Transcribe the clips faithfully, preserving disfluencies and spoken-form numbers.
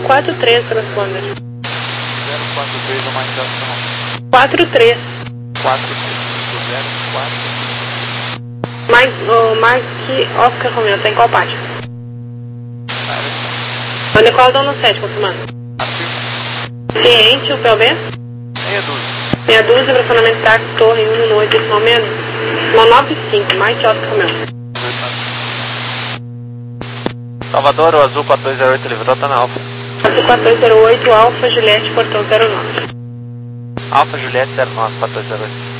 quatro três, transponder. zero quatro três é uma indicação. quatro três. quatro três zero quatro. Mike, oh, Mike Oscar Romeo, tá em qual pátio? O Nicolau Dono sete, confirmando. Ciente, o P O B? Meia dúzia. Meia dúzia, fracionamento táxi, torre um no oito, decimal menos. Decimal nove cinco, Mike Oscar Romeo. Salvador, o azul quatro dois zero oito, livrou, tá na Alfa. Azul quatro dois zero oito, Alfa Juliette, portão zero nove. Alfa Juliette zero nove, quatro dois zero oito.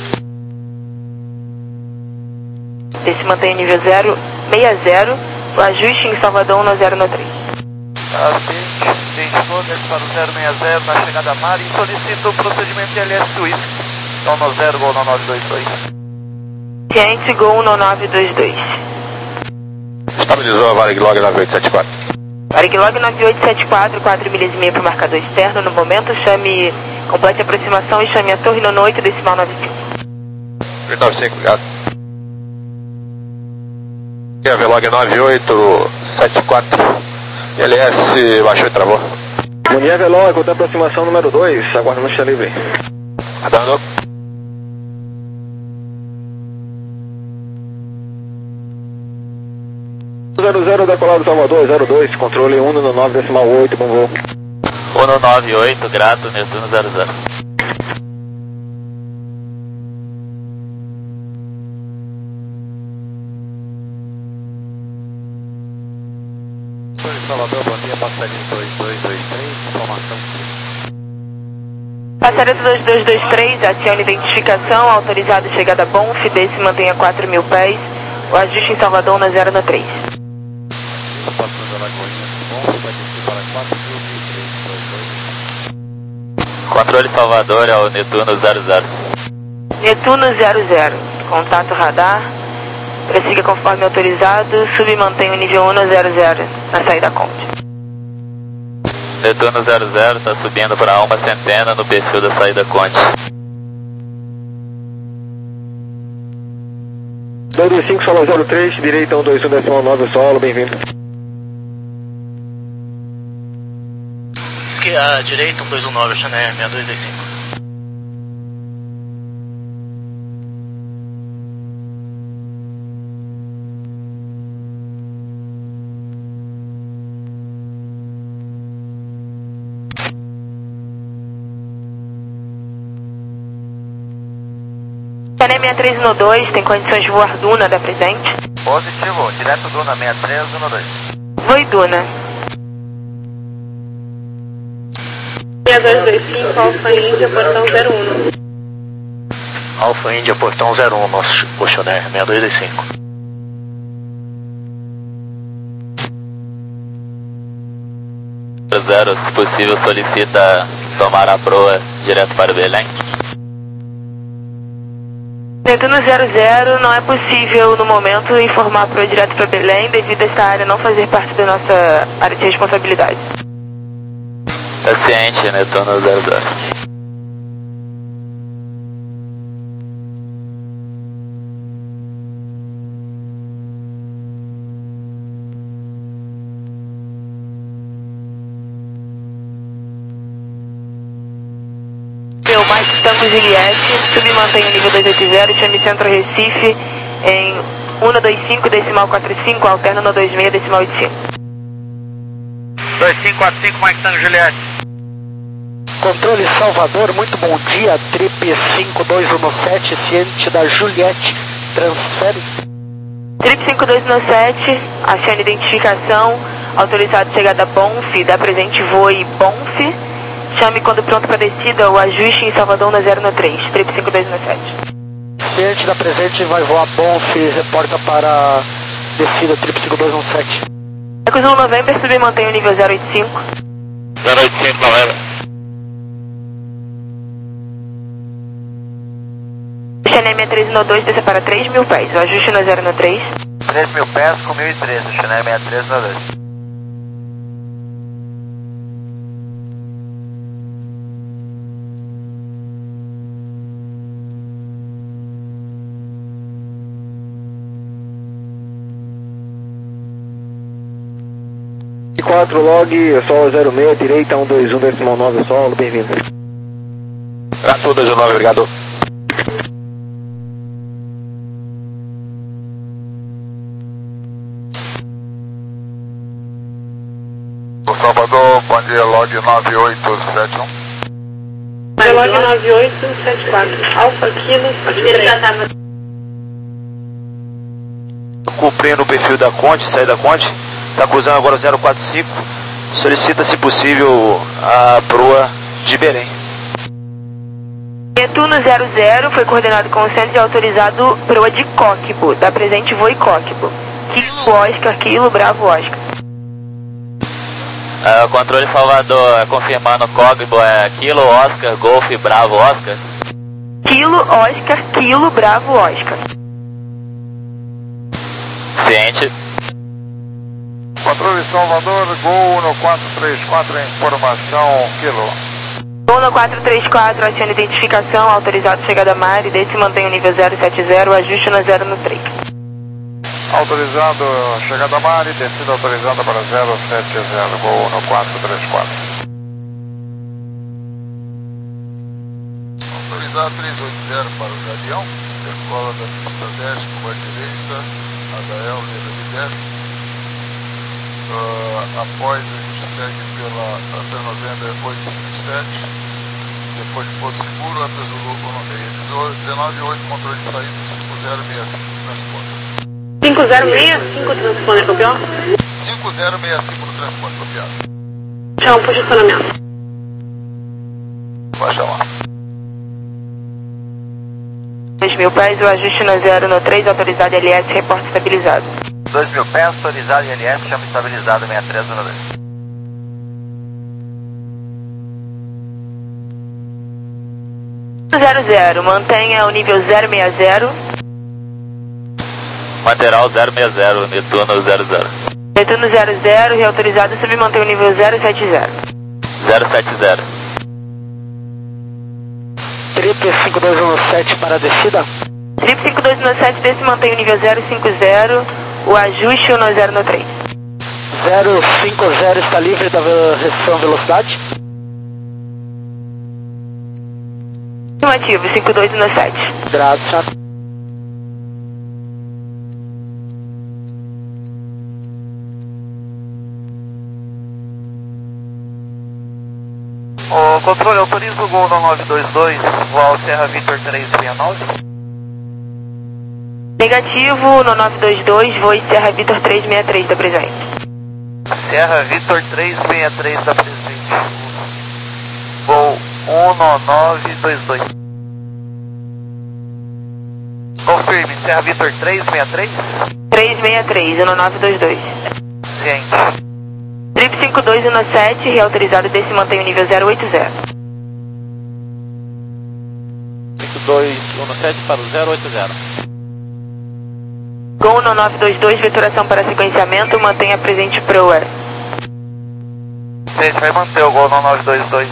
Esse mantém nível zero seis zero, o ajuste em Salvador no zero no três. Acidente, identificou para o zero seis zero na chegada a mar e solicita o procedimento de L S Swift. Então no zero, gol no nove dois dois. Ciente, gol no nove dois dois. Estabilizou a Varig Log nove oito sete quatro. Varig Log nove oito sete quatro, quatro milhas e meia para o marcador externo. No momento, chame, complete a aproximação e chame a torre no oito, decimal nove cinco. nove cinco, obrigado. A Velog nove oito sete quatro, L S baixou e travou. Munir Velog, conta aproximação número dois, aguarda no livre. Adando. zero zero decolado Salvador, zero dois, controle um no nove decimal oito, bom voo. um no nove oito, grato, Netuno zero zero. Salvador, bom dia, passarinho dois dois dois três, informação. Passaredo dois dois dois três, acione identificação, autorizado chegada bom, Fidei se mantenha quatro mil pés, o ajuste em Salvador na zero no três. Passando a Lagoinha, bom, vai descer para quatro mil três dois dois. Controle Salvador é o Netuno zero zero. Netuno zero zero, contato radar, prossiga conforme autorizado, sub e mantenha o nível um no zero zero, na saída Conde. Netuno zero zero está subindo para uma centena no perfil da saída Conde. dois dois cinco, solo zero três, direita um dois um decimal nove, solo, bem-vindo. A direita um dois um nove, Chanel seis dois dois cinco. Chanel seis três um dois, tem condições de voar Duna da presente? Positivo, direto Duna seis três um dois. Voe Duna. seis dois dois cinco, Alfa Índia, portão zero um. Alfa Índia, portão zero um, nosso Oceaner, seis dois dois cinco. Zero, se possível, solicita tomar a proa direto para Belém. Netuno zero zero, não é possível no momento informar a proa direto para Belém devido a esta área não fazer parte da nossa área de responsabilidade. Tá ciente, Netuno zero zero. Meu Mike Tango Juliette, sub mantém o nível dois oito zero, chame Centro Recife em um no dois cinco, decimal quatro cinco, alterno no dois seis, decimal oito cinco. dois cinco quatro cinco, Mike Tango Juliette. Controle Salvador, muito bom dia, Trip cinco dois um sete, ciente da Juliette, transfere. Trip cinco dois um sete, acione identificação, autorizado chegada Bonf, da presente voe Bonf, chame quando pronto para descida o ajuste em Salvador na zero no três, Trip cinco dois um sete. Ciente da presente vai voar Bonf, reporta para descida Trip cinco dois um sete. Ecos um November, sub mantém o nível zero oito cinco. zero oito cinco, November. Chanel seis três um dois, desce para três mil pés, o ajuste na zero no três. três mil pés com mil e treze, Chanel seis três um dois. E qual quatro, log, Sol zero seis, direita um dois um, decimal nove, solo, bem-vindo. Gato dois nove, obrigado. O Salvador, bom dia, log nove oito sete um. Log nove oito sete quatro, Alfa Kilo, Cumprindo o perfil da Conte, saí da Conte, está cruzando agora o zero quatro cinco, solicita, se possível, a proa de Belém. Netuno zero zero foi coordenado com o centro e autorizado proa de Coquimbo, da presente voo e Coquimbo. Kilo Oscar, Kilo Bravo Oscar. Uh, controle Salvador, confirmando Coquimbo é Kilo Oscar, Golf Bravo Oscar. Kilo Oscar, Kilo Bravo Oscar. Ciente. Controle Salvador, Gol no quatro três quatro, informação, Kilo. Gol no quatro três quatro, aciona identificação, autorizado chegada a mar e desse mantém o nível zero sete zero, ajuste no zero no três. Autorizado, chegada a mar e descida autorizada para zero sete zero, Gol no quatro três quatro. Autorizado três oito zero para o Galeão, decola da pista dez, curva direita, Adael, Leda de dez. Uh, após a gente segue pela até November oito cinco sete, depois de Porto Seguro, até Zulu, Bonomei, dezenove oito, controle de saída, cinco zero seis cinco, transporte. cinco zero seis cinco, transponder, copiou? cinco zero seis cinco no transporte, copiado. Chama para posicionamento. Vai chamar. dois mil pés, o ajuste no zero no três, autorizado L S, reporte estabilizado. dois mil pés, autorizado L S, chama estabilizado sessenta e três zero dois. zero zero, mantenha o nível zero seis zero. Manterá o zero seis zero, Netuno zero zero. Netuno zero zero, reautorizado, submantém o nível zero sete zero. zero sete zero. Trip cinco dois um sete para a descida. Trip cinco dois um sete, desse mantém o nível zero cinco zero, o ajuste no zero no três. zero cinco zero está livre da restrição velocidade. Afirmativo, cinco dois um sete. Graças. O controle autoriza o Gol no nove dois dois, voal Serra Victor três seis nove. Negativo, no nove dois dois, voe Serra Victor três seis três da presente. Serra Victor três seis três da presente. Voo um no nove dois dois. Confirme, Serra Victor três seis três? três seis três, no nove dois dois. Ciente. Trip cinco dois um sete, reautorizado, desse mantém o nível zero oito zero. cinco dois um sete para o zero oito zero. Gol no nove dois dois, veturação para sequenciamento, mantenha presente proa. A gente vai manter o Gol no nove dois dois.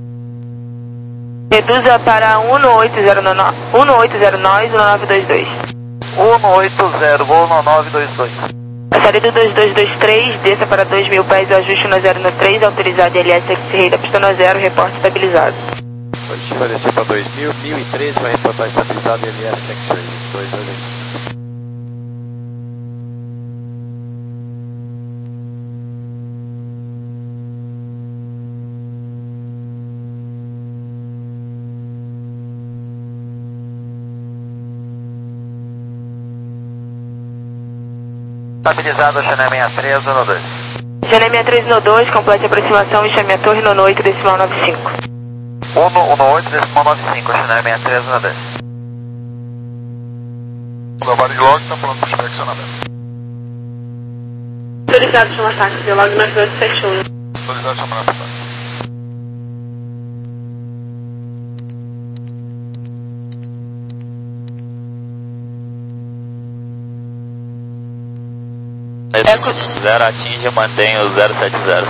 Reduza para um no oito zero nove, um no oito zero nove no nove dois dois. um no oito zero, Gol no nove dois dois. A saída dois dois dois três, desça para dois mil pés, o ajuste no zero no três, autorizado L S X-Ray da pista no zero, reporte estabilizado. A gente vai descer para dois mil, mil e três, vai reportar estabilizado L S X-Ray, dois dois dois. Estabilizado, Channel sessenta e três no dois. Channel sessenta e três no dois, complete a aproximação e chame a torre no oito, decimal nove cinco. um no oito, decimal nove cinco, Channel sessenta e três no dois. O trabalho de log está pronto para o inspecionamento. Autorizado, chama táxi, log nove oito sete um. Autorizado, chama na táxi. zero atinge, mantém o zero sete zero.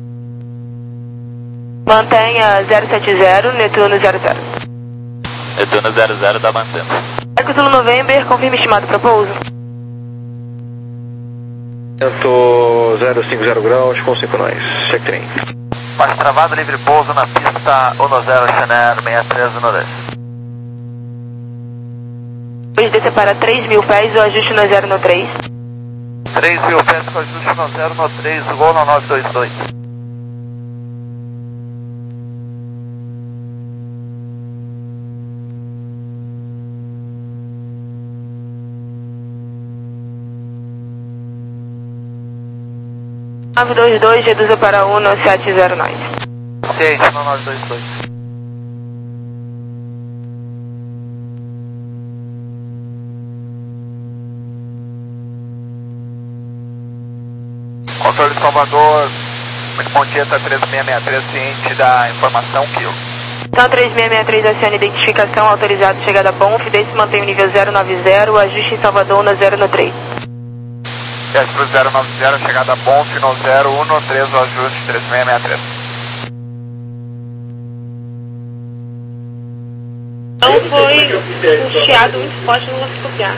Mantenha zero sete zero, Netuno zero zero. Netuno zero zero está mantendo. Eco Zulu November, confirme estimado para pouso. Eu tô zero cinco zero graus com cinco nós. Check trem. Baixo travado, livre pouso na pista um zero Chenier seis três um dois. Depois descer para três mil pés, o ajuste no zero no três. três mil pés com ajuste no zero no três, gol no nove dois dois. nove dois dois, reduza para um no sete zero nove. Ciência no nove dois dois. Controle Salvador, muito bom dia, tá três seis seis três, ciente da informação, Kilo. Então três seis seis três, acione identificação, autorizado, chegada a Bonf, desse mantém o nível zero nove zero, ajuste em Salvador no zero no três. Desce pro zero nove zero, chegada a Bonf no zero um no três, o ajuste três seis seis três. Então foi um chiado muito forte, não consegui copiar.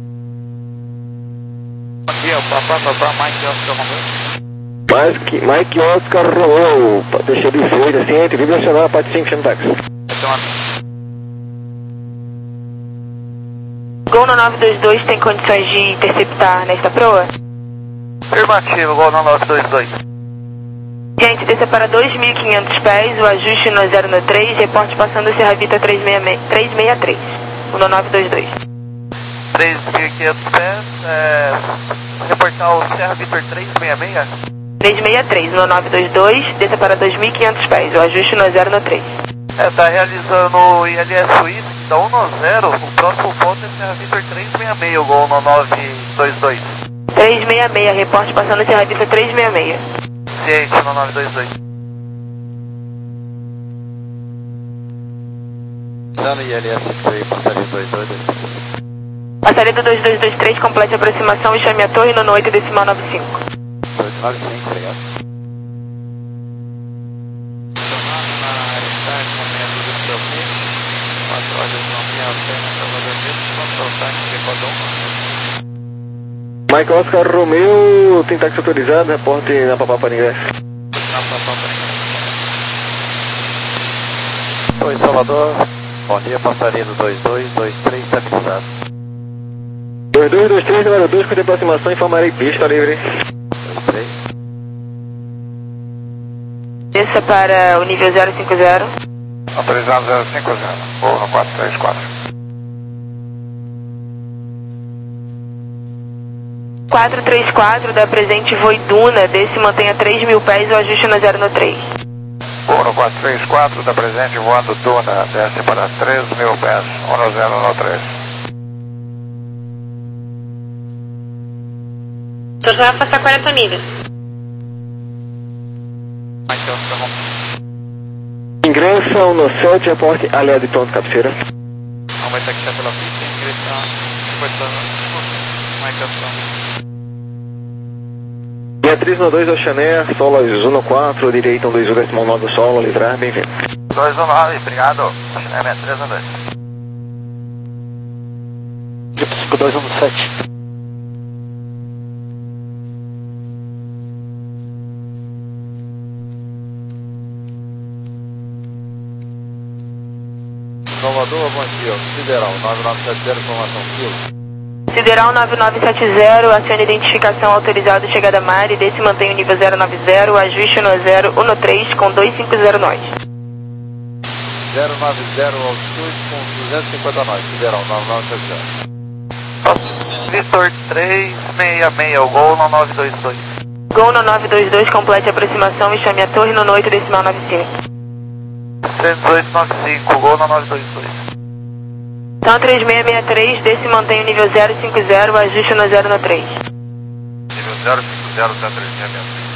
Bom dia, papai, papai, Mike Oscar Mike, Mike Oscar Romeu, deixa de fluida, ciente, vibracional, parte cinco, chama táxi. Gol no nove dois dois, tem condições de interceptar nesta proa? Afirmativo, gol no nove dois dois. Gente, desça para dois mil e quinhentos pés, o ajuste no zero no três, reporte passando o Serra Vita três seis três, o no nove dois dois. três mil e quinhentos pés, é, reportar o Serra Vitor três seis seis? três seis três, no nove dois dois, desça para dois mil e quinhentos pés, o ajuste no zero no três. É, tá realizando o I L S Suíte, da um no zero, o próximo ponto é Serra Vitor três seis seis, o gol no nove dois dois. três seis seis, reporte passando o Serra Vita três seis seis. Ciente no nove dois dois. Usando I L S três, passaria dois dois dois. Passareda dois dois dois três, complete a aproximação e chame a torre no oito decimal nove cinco. oito nove cinco, obrigado. Tomando na área comendo do seu peixe, quatro horas não tem a pena para fazer mesmo, control time de Codom. Mike Oscar Romeu, tem táxi autorizado, reporte na Papá para ingresso. Na Papá para ingresso. Oi, Salvador. Bom dia, passaria do dois dois dois três, estabilizado. dois dois dois três, número dois, com a aproximação, informarei pista livre. dois três. Desça para o nível zero cinco zero. Autorizado zero cinco zero, voo no quatro três quatro. quatro três quatro, da presente Voi Duna, desse mantenha três mil pés, o ajuste no zero no três. Voo no quatro três quatro, da presente voando Duna, desce para três mil pés, um no zero no três. O senhor vai passar quarenta milhas. Mike Oscar Romeu. Ingressão no sete, reporte aliado de pronto, cabeceira. Não vai taxar pela pista, ingressão, reportando Mike Oscar Romeu. Beatriz no dois, Oxané, solo azul no quatro, direita um dois um, decimal nove do solo, livrar, bem-vindo. dois um nove, obrigado. É seis três um dois. cinco dois um sete. Salvador, bom dia. Sideral, nove nove sete zero, informação Kilo. Sideral nove nove sete zero, acione identificação, autorizado, chegada a Mari, desse mantém o nível zero nove zero, ajuste no zero um no três com dois cinco zero nós. zero nove zero, altitude com duzentos e cinquenta nós, Sideral, nove nove sete zero. Vitor três seis seis, o gol no nove dois dois. Gol no nove dois dois, complete a aproximação e chame a torre no oito decimal nove cinco. trezentos e oito nove cinco, gol no nove dois dois. Então três seis seis três, desse mantém o nível zero cinco zero, ajuste no zero no três. Nível zero cinco zero, três seis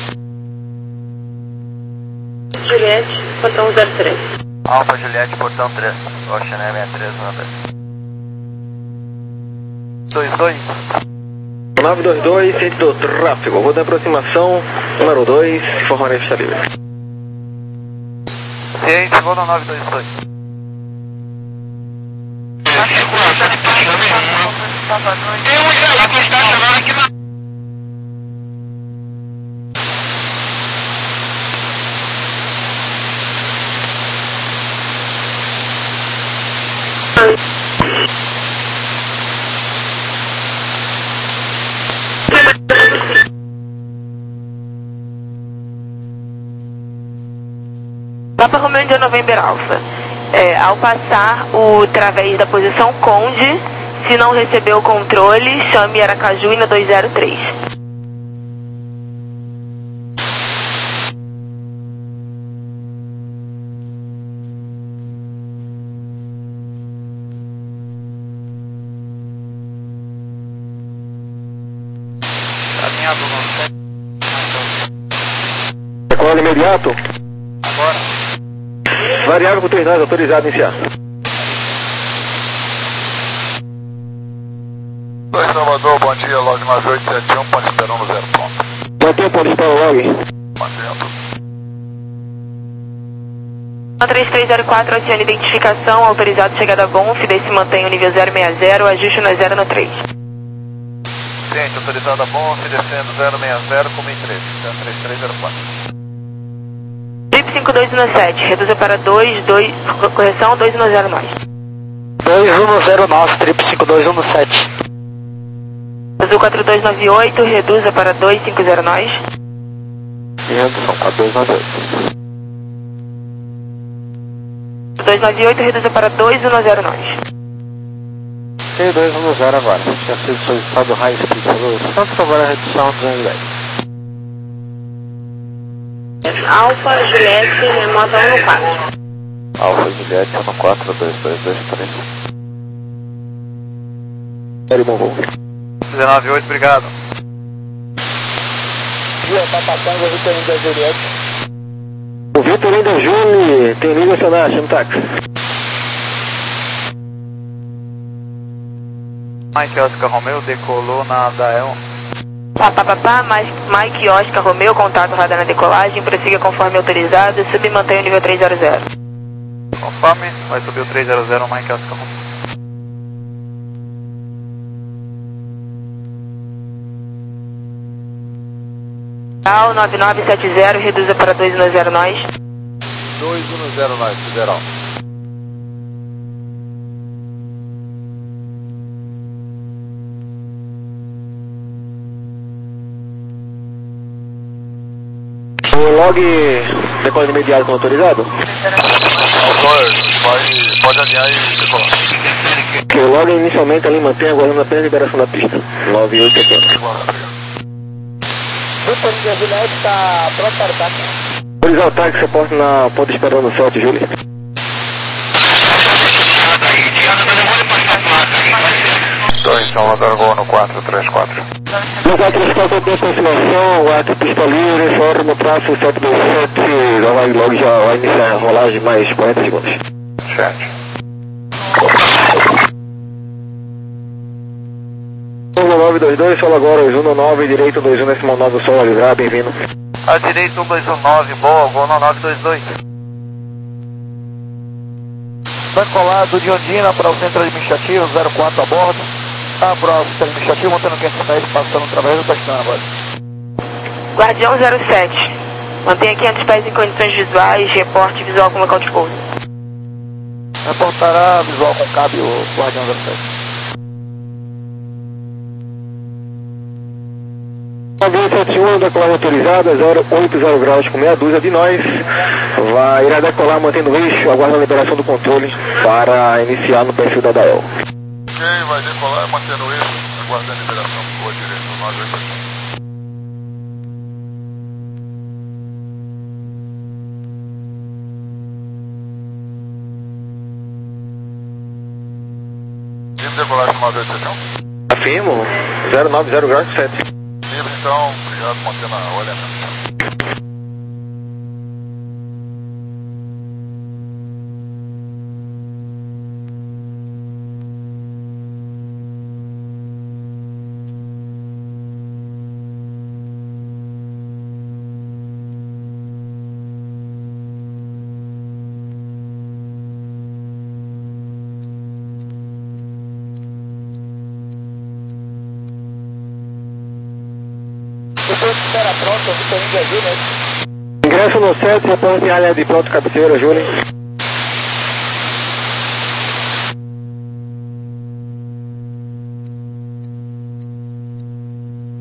seis. Juliette, portão zero três. Alfa Juliette, portão três. Ocean seis três, dois dois. nove dois dois, centro do tráfego, vou dar aproximação, número dois, informarei pista livre. Ciente, vou no nove dois dois. Tem um aí que está chamando aqui na... Papa Romeo India November Alpha. É, ao passar o través da posição Conde, se não recebeu o controle, chame Aracajuína dois zero três. Caminhado no sete. Decola imediato. Agora. Variável por três nós, autorizado a iniciar. dois Salvador, bom dia, log nove oito sete um, pode esperar no zero ponto. Mantém o ponto de para o log. Mantendo. três três zero quatro, acione identificação, autorizado chegada a Bonf, desse mantém o nível zero seis zero, ajuste no zero no três. Gente, autorizada Bonf, descendo zero seis zero, com mil e treze, três três zero quatro. Trip cinco dois um sete, reduza para dois, dois, correção, dois um zero nós. dois um zero nove, trip cinco dois um sete. Azul quatro dois nove oito, reduza para dois cinco zero nós. E redução para dois nove oito. dois nove oito, reduza para dois um zero nós. C dois um zero agora. Tinha sido solicitado high speed pelo Santos, agora a redução duzentos e dez. Alfa, Juliette, remota um no quatro. Alfa Juliette, no quatro dois dois dois três. Sério, bom voo. dezenove oito, obrigado. Dia, tá passando o Vitorino da Juliette. O Vitorino da Júnior tem liga acionar, chama o táxi. Mike Oscar Romeo decolou na Dael. Pá, pá, pá, pá, Mike Oscar Romeo, contato radar na decolagem, prossiga conforme autorizado, sub e mantém o nível três zero zero. Conforme, vai subir o três zero zero, Mike Oscar Romeo. Tal nove nove sete zero, reduza para dois um zero nós. dois um zero nós, federal. O log decola imediato com autorizado? Dois, vai, pode alinhar e decolar. Que o log inicialmente ali mantém aguardando apenas a liberação da pista. nove oito sete zero. Vitorino da Juliette tá pronto para o táxi. Autorizar o táxi, reporte na ponta esperando no Celta, Júlio. dois Salvador, voo no quatro três quatro. No quatro três quatro tem aproximação, o ato pista livre, fora no traço sete dois sete, já vai, logo já vai iniciar a rolagem mais quarenta segundos. Chat. nove dois dois, solo agora, uno nove, direito dois um, decimal nove, solo livrar, bem-vindo. A direita um dois um nove, boa, voo no nove dois dois. Decolado de Ondina para o centro administrativo, zero quatro a bordo. Tá para o centro administrativo, montando quinhentos e dez, passando através do Tostão agora. Guardião zero sete, mantenha quinhentos pés em condições visuais, reporte visual com local de pouso. Reportará visual com cabo o Guardião zero sete. nove sete um, decolagem autorizada, zero oito zero graus com meia dúzia de nós. Vai, irá decolar mantendo o eixo, aguardando a liberação do controle para iniciar no perfil da Dael. Ok, vai decolar, mantendo o eixo, aguardando a liberação por direito, nove oito sete um. Livre decolagem nove oito sete um? Afirmo, zero nove zero graus com sete. Livre então, obrigado, mantendo a olhamento. Espera pronto, o Vitorino da Juliette. Ingresso no sete, reporte em área de pronto cabeceira, Júlio.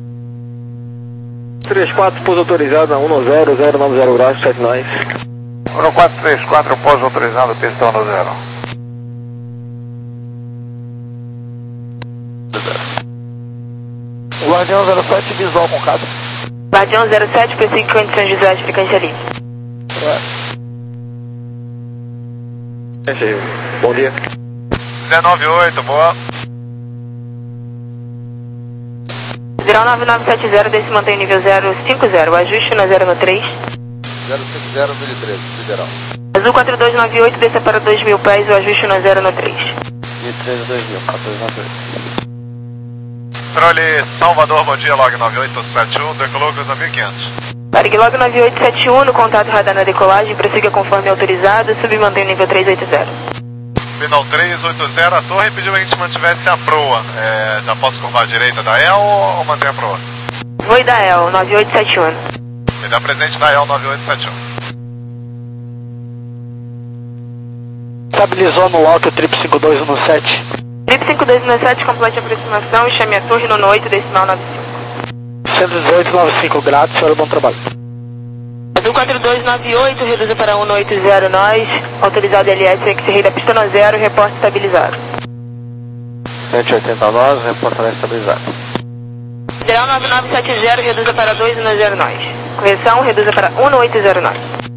três quatro, pouso autorizado a um zero zero nove zero graus, sete nós. No quatro três quatro, pouso autorizado, pistão no zero. Guardião zero sete, visual com casa. Guardião zero sete, persegue condições visuais de frequência livre. É. Bom dia. dezenove oito, boa. Sideral nove nove sete zero, desse mantém nível zero cinco zero, ajuste na zero no três. zero cinco zero, mil e treze, Sideral. Azul quatro dois nove oito, desça para dois mil pés, o ajuste na zero no três. mil e treze, dois mil, quatro dois nove oito. Controle Salvador, bom dia, log nove oito sete um, decolou cruza mil e quinhentos. Varig log nove oito sete um, no contato radar na decolagem, prossiga conforme autorizado, submantém o nível três oito zero. Final três oito zero, a torre pediu que a gente mantivesse a proa. É, já posso curvar a direita da E L ou, ou manter a proa? Voo da E L, nove oito sete um. Me dá presente da E L nove oito sete um. Estabilizou no alto, trip cinco dois um sete. Trip cinco dois um sete, complete a aproximação e chame a torre no oito, decimal nove cinco. cento e dezoito, noventa e cinco graus, senhor, bom trabalho. Azul quatro dois nove oito, reduza para um oito zero nós, autorizado L S, X-Ray da pista no zero, reporte estabilizado. cento e oitenta nós, reportamento estabilizado. Sideral nove nove sete zero, reduza para dois um zero nós. Correção, reduza para um oito zero nós.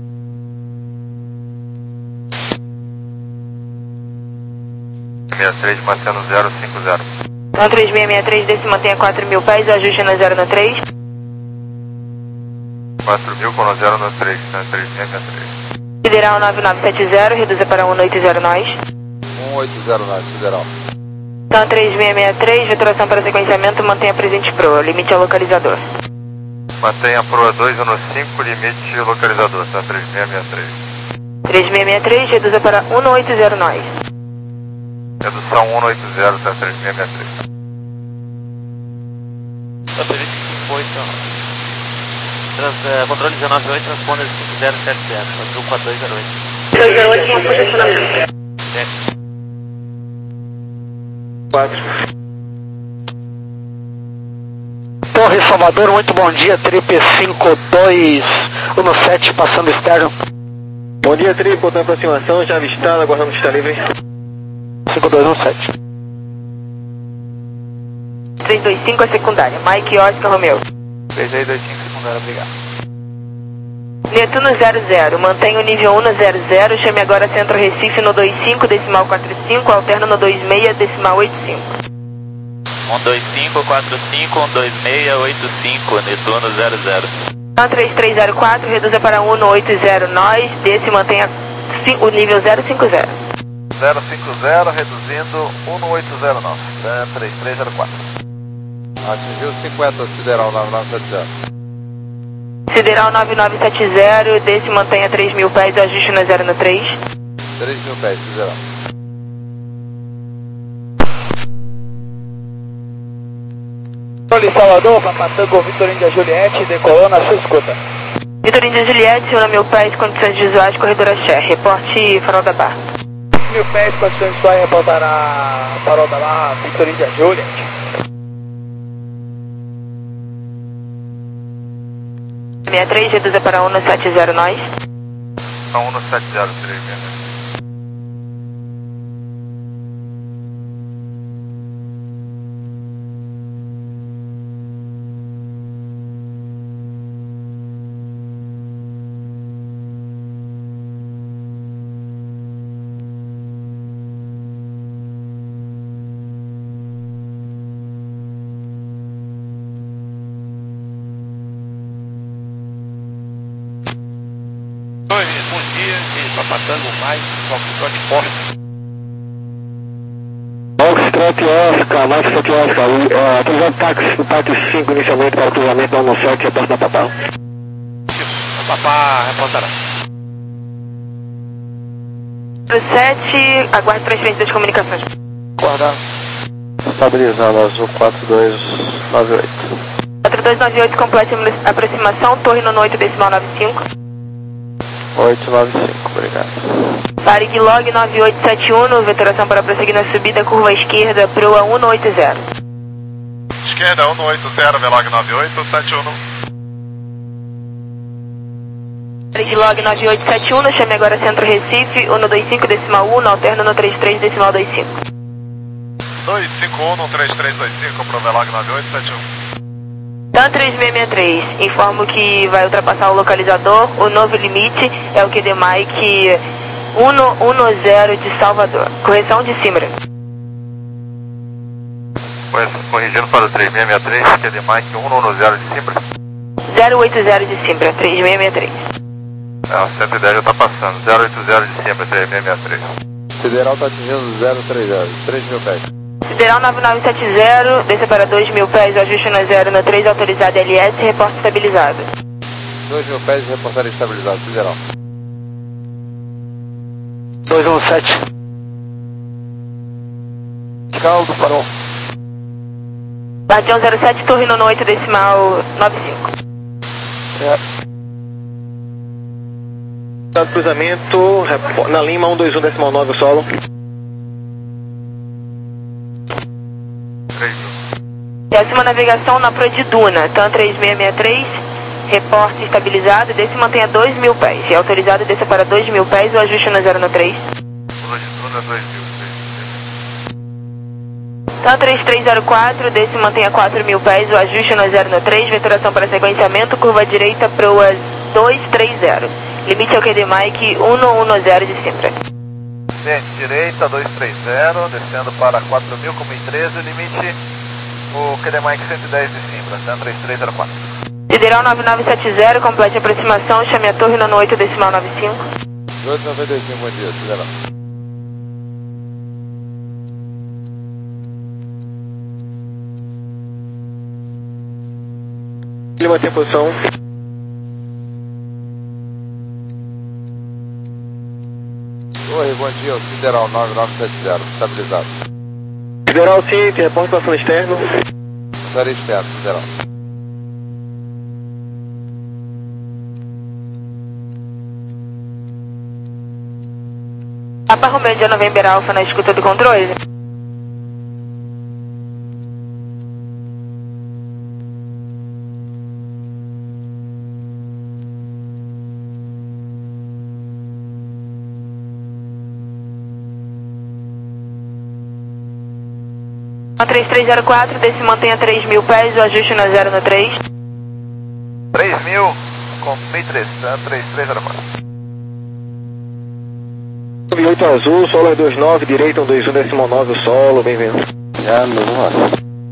sessenta e três, mantendo zero cinco zero. um três seis seis três, desse mantenha quatro mil pés, ajuste na zero no três. quatro mil com zero no três, sessenta e três seis três. Sideral nove nove sete zero, reduza para um oito zero nós. um oito zero nove, Sideral. um três seis seis três, veturação para sequenciamento, mantenha presente proa, limite ao localizador. Mantenha a proa dois um cinco, limite localizador, tá? três seis seis três. três seis seis três, reduza para um oito zero nós. Redução um oito zero, tá? três seis seis três. Satélite cinco oito, Trans, uh, controle dezenove oito, transponder cinco zero sete zero, azul quatro dois zero oito. dois zero oito, com posicionamento. quatro. Torre Salvador, muito bom dia, trip cinco dois um sete, passando externo. Bom dia, Tri, botão aproximação, já avistado, aguardando que está livre. cinco dois um sete. três dois cinco a secundária, Mike Oscar Romeo. três dois cinco, secundária, obrigado. Netuno zero zero, mantenha o nível um no zero zero, chame agora Centro Recife no dois cinco, decimal quatro cinco, alterna no dois seis, decimal oito cinco. um dois cinco quatro cinco, um dois seis oito cinco, Netuno zero zero. um três três zero quatro, reduza para um oito zero nós, desse mantenha o nível zero cinco zero. zero cinco zero, reduzindo um oito zero nove, tá? três três zero quatro. Atingiu cinquenta, Sideral nove nove sete zero. Sideral nove nove sete zero, desse mantenha três mil pés, ajuste na zero no três. três mil pés, Sideral. Controle Salvador, Papatango, Vitor Índia Juliette, decolou na sua escuta. Vitor Índia Juliette, um mil pés, condições visuais, corredor Axé, reporte farol da Barra. Mil pés, condições visuais, reportar a farol da Barra, Vitor Índia Juliette. sessenta e três, reduza para um sete zero nós. um no sete zero, três seis seis. Bom dia, de Papatango mais, Foxtrot Forte. Foxtrot Oscar, Foxtrot Oscar, uh, autorizado táxi, o táxi cinco inicialmente para o cruzamento da um sete, reporte da Papá. Papá, reportará. sete, aguarde transferência das comunicações. Guardar. Estabilizando, azul quatro dois nove oito. quatro dois nove oito, complete a aproximação, torre no oito, decimal nove cinco. oito nove cinco, obrigado. Varig log nove oito sete um, veturação para prosseguir na subida, curva esquerda, proa um oito zero. Esquerda, um oito zero, Velog nove oito sete um. Log nove oito sete um, chame agora Centro Recife, cento e vinte e cinco decimal um, alterno no trinta e três decimal vinte e cinco. dois cinco um no três três dois cinco, Provelog nove oito sete um. TAM três seis seis três, informo que vai ultrapassar o localizador, o novo limite é o Q D Mike cento e dez de Salvador. Correção de Simbra. Corrigindo para o três seis seis três, Q D Mike cento e dez de Simbra. zero oito zero de Simbra, três seis seis três. É, o cento e dez já está passando, zero oito zero de Simbra, três seis seis três. Sideral está atingindo zero três zero, três mil pés. Sideral nove nove sete zero, desça para dois mil pés, o ajuste no zero no três, autorizado L S, reporte estabilizado. dois mil pés e reportar estabilizado, Sideral. dois um sete. Caldo, farol. Guardião zero sete, torre no oito decimal nove cinco. É. Cruzamento, na Lima cento e vinte e um decimal nove, o solo. Décima navegação na Proa de Duna, TAM três seis seis três, reporte estabilizado, desce e mantenha dois mil pés. É autorizado, desça para dois mil pés, o ajuste no zero no três. Proa de Duna dois mil. TAM três três zero quatro, desce e mantenha quatro mil pés, o ajuste no zero no três, veturação para sequenciamento, curva direita, Proa dois três zero. Limite é o Q D Mike cento e dez de Simbra. Descente direita, dois três zero, descendo para quatro mil, como em treze, limite o Q D Mike cento e dez de Simbra, TAM três três zero quatro. Sideral nove nove sete zero, complete a aproximação, chame a torre no oito decimal nove cinco. oito noventa e cinco, bom dia, Sideral. Ele mantém a posição. Oi, bom dia, o Sideral nove nove sete zero, estabilizado. Sideral sim, tem reporte passando externo. Série externo, Sideral. Papa Romeo de November Alpha na escuta do controle. três três zero quatro, desce e mantenha três mil pés, o ajuste no zero no três. três mil, com mil e três, três três zero quatro. nove oito azul, solo é dois nove, direita cento e vinte e um decimal nove, o solo, bem-vindo. É, meu irmão.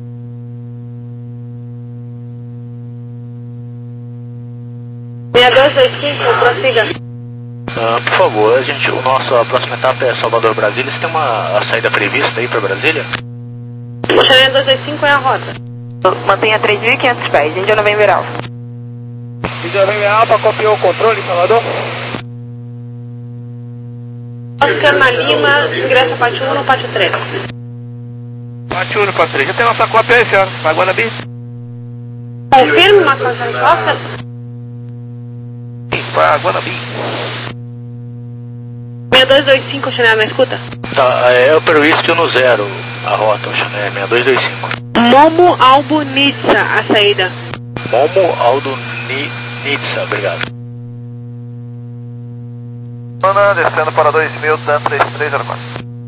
seis dois dois cinco, prossiga. Ah, por favor, a gente, o nosso, a próxima etapa é Salvador, Brasília. Você tem uma a saída prevista aí para Brasília? O seis dois dois cinco é a rota. Mantenha três mil e quinhentos pés, Índia November Alpha. Índia November Alpha, copiou o controle, Salvador? Oscar na Lima, ingressa pátio um no pátio três. Pátio um no pátio três. Já tem nossa cópia aí, senhora? Para Guanabí? Confirme uma coisa em Oscar. Sim, para Guanabí. seis dois dois cinco, Chanel, na escuta? Tá, é o Perwhisky no zero, a rota, o Chanel, seis dois dois cinco. Momo Albo Nitsa, a saída. Momo Aldo Ni, Nitsa, obrigado. Ana, descendo para dois mil, TAM três três zero quatro.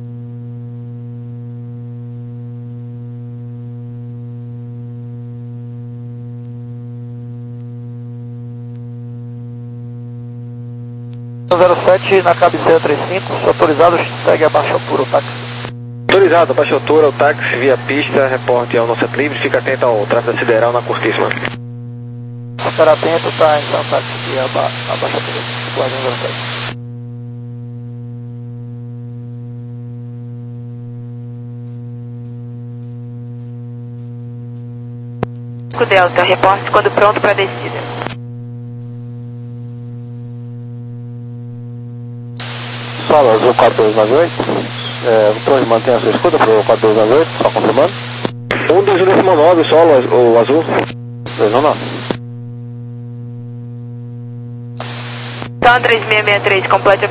zero sete na cabeceira trinta e cinco, se autorizado, segue abaixo altura o táxi. Autorizado, baixa altura, o táxi via pista, reporte ao nosso livre, fica atento ao tráfego da Sideral na curtíssima. Ficar atento, tá, então táxi via aba abaixo altura, guardião zero sete. Delta, reporte quando pronto para descida. Solo azul quatro dois nove oito, é, o torre mantém a sua escuta para o quatro dois nove oito, só confirmando. um dois um decimal nove, solo, o azul. dois um nove. TAM três seis seis três, complete